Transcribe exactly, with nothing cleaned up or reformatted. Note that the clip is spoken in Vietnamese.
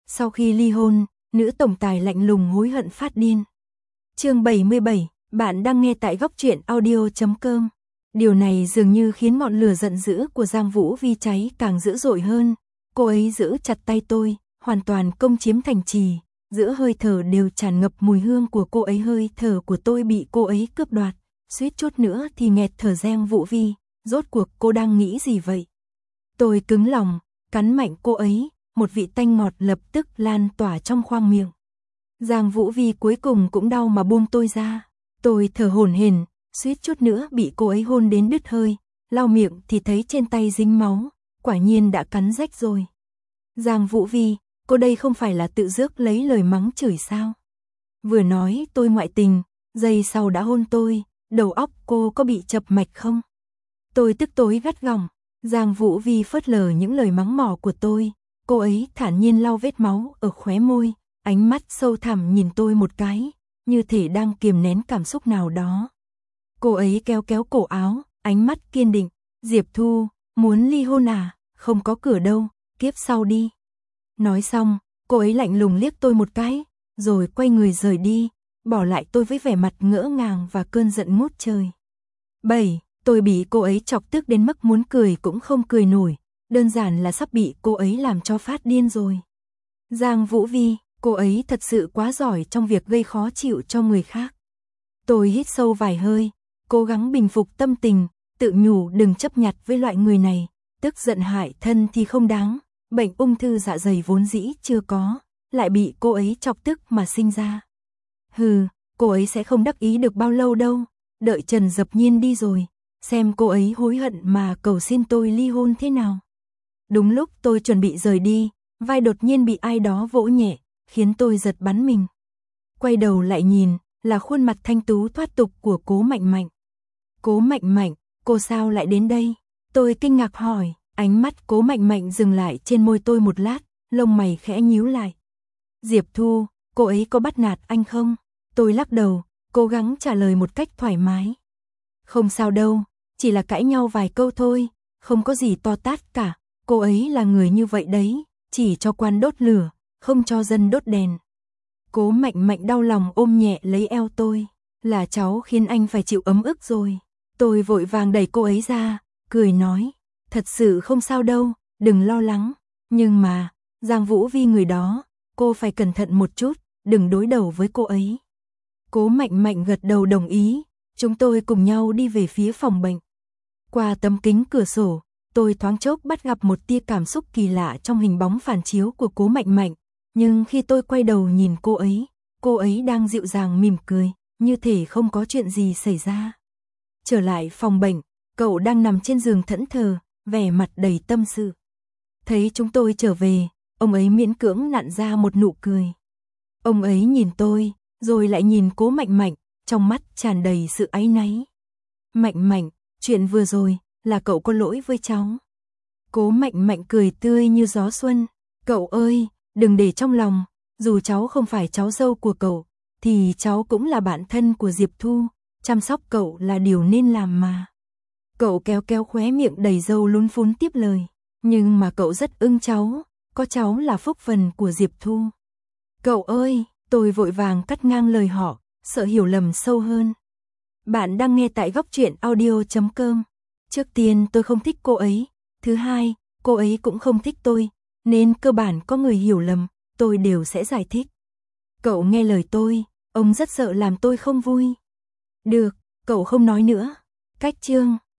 Sau khi ly hôn, nữ tổng tài lạnh lùng hối hận phát điên. Chương bảy mươi bảy, bạn đang nghe tại góc truyện audio chấm com. Điều này dường như khiến ngọn lửa giận dữ của Giang Vũ Vi cháy càng dữ dội hơn. Cô ấy giữ chặt tay tôi, hoàn toàn công chiếm thành trì, giữa hơi thở đều tràn ngập mùi hương của cô ấy, hơi thở của tôi bị cô ấy cướp đoạt, suýt chút nữa thì nghẹt thở. Giang Vũ Vi, rốt cuộc cô đang nghĩ gì vậy? Tôi cứng lòng, cắn mạnh cô ấy, một vị tanh ngọt lập tức lan tỏa trong khoang miệng. Giang Vũ Vi cuối cùng cũng đau mà buông tôi ra. Tôi thở hổn hển, suýt chút nữa bị cô ấy hôn đến đứt hơi, lau miệng thì thấy trên tay dính máu, quả nhiên đã cắn rách rồi. Giang Vũ Vi, cô đây không phải là tự rước lấy lời mắng chửi sao? Vừa nói tôi ngoại tình, giây sau đã hôn tôi, đầu óc cô có bị chập mạch không? Tôi tức tối gắt gỏng. Giang Vũ Vi phớt lờ những lời mắng mỏ của tôi, cô ấy thản nhiên lau vết máu ở khóe môi, ánh mắt sâu thẳm nhìn tôi một cái, như thể đang kiềm nén cảm xúc nào đó. Cô ấy kéo kéo cổ áo, ánh mắt kiên định. Diệp Thu, muốn ly hôn à? Không có cửa đâu, kiếp sau đi. Nói xong, cô ấy lạnh lùng liếc tôi một cái, rồi quay người rời đi, bỏ lại tôi với vẻ mặt ngỡ ngàng và cơn giận ngút trời. bảy. Tôi bị cô ấy chọc tức đến mức muốn cười cũng không cười nổi, đơn giản là sắp bị cô ấy làm cho phát điên rồi. Giang Vũ Vi, cô ấy thật sự quá giỏi trong việc gây khó chịu cho người khác. Tôi hít sâu vài hơi, cố gắng bình phục tâm tình, tự nhủ đừng chấp nhặt với loại người này, tức giận hại thân thì không đáng, bệnh ung thư dạ dày vốn dĩ chưa có, lại bị cô ấy chọc tức mà sinh ra. Hừ, cô ấy sẽ không đắc ý được bao lâu đâu, đợi Trần Dập Nhiên đi rồi, xem cô ấy hối hận mà cầu xin tôi ly hôn thế nào. Đúng lúc tôi chuẩn bị rời đi, vai đột nhiên bị ai đó vỗ nhẹ, khiến tôi giật bắn mình. Quay đầu lại nhìn, là khuôn mặt thanh tú thoát tục của Cố Mạnh Mạnh. Cố Mạnh Mạnh, cô sao lại đến đây? Tôi kinh ngạc hỏi, ánh mắt Cố Mạnh Mạnh dừng lại trên môi tôi một lát, lông mày khẽ nhíu lại. Diệp Thu, cô ấy có bắt nạt anh không? Tôi lắc đầu, cố gắng trả lời một cách thoải mái. Không sao đâu, chỉ là cãi nhau vài câu thôi, không có gì to tát cả, cô ấy là người như vậy đấy, chỉ cho quan đốt lửa, không cho dân đốt đèn. Cố Mạnh Mạnh đau lòng ôm nhẹ lấy eo tôi, là cháu khiến anh phải chịu ấm ức rồi. Tôi vội vàng đẩy cô ấy ra, cười nói, thật sự không sao đâu, đừng lo lắng, nhưng mà, Giang Vũ Vi người đó, cô phải cẩn thận một chút, đừng đối đầu với cô ấy. Cố Mạnh Mạnh gật đầu đồng ý. Chúng tôi cùng nhau đi về phía phòng bệnh. Qua tấm kính cửa sổ, tôi thoáng chốc bắt gặp một tia cảm xúc kỳ lạ trong hình bóng phản chiếu của Cố Mạnh Mạnh. Nhưng khi tôi quay đầu nhìn cô ấy, cô ấy đang dịu dàng mỉm cười, như thể không có chuyện gì xảy ra. Trở lại phòng bệnh, cậu đang nằm trên giường thẫn thờ, vẻ mặt đầy tâm sự. Thấy chúng tôi trở về, ông ấy miễn cưỡng nặn ra một nụ cười. Ông ấy nhìn tôi, rồi lại nhìn Cố Mạnh Mạnh, trong mắt tràn đầy sự áy náy. Mạnh Mạnh, chuyện vừa rồi, là cậu có lỗi với cháu. Cố Mạnh Mạnh cười tươi như gió xuân. Cậu ơi, đừng để trong lòng, dù cháu không phải cháu dâu của cậu, thì cháu cũng là bạn thân của Diệp Thu, chăm sóc cậu là điều nên làm mà. Cậu kéo kéo khóe miệng đầy râu lún phún tiếp lời. Nhưng mà cậu rất ưng cháu, có cháu là phúc phần của Diệp Thu. Cậu ơi, tôi vội vàng cắt ngang lời họ, sợ hiểu lầm sâu hơn. Bạn đang nghe tại góc truyện audio chấm com. Trước tiên tôi không thích cô ấy, thứ hai, cô ấy cũng không thích tôi, nên cơ bản có người hiểu lầm, tôi đều sẽ giải thích. Cậu nghe lời tôi, ông rất sợ làm tôi không vui. Được, cậu không nói nữa. Cách chương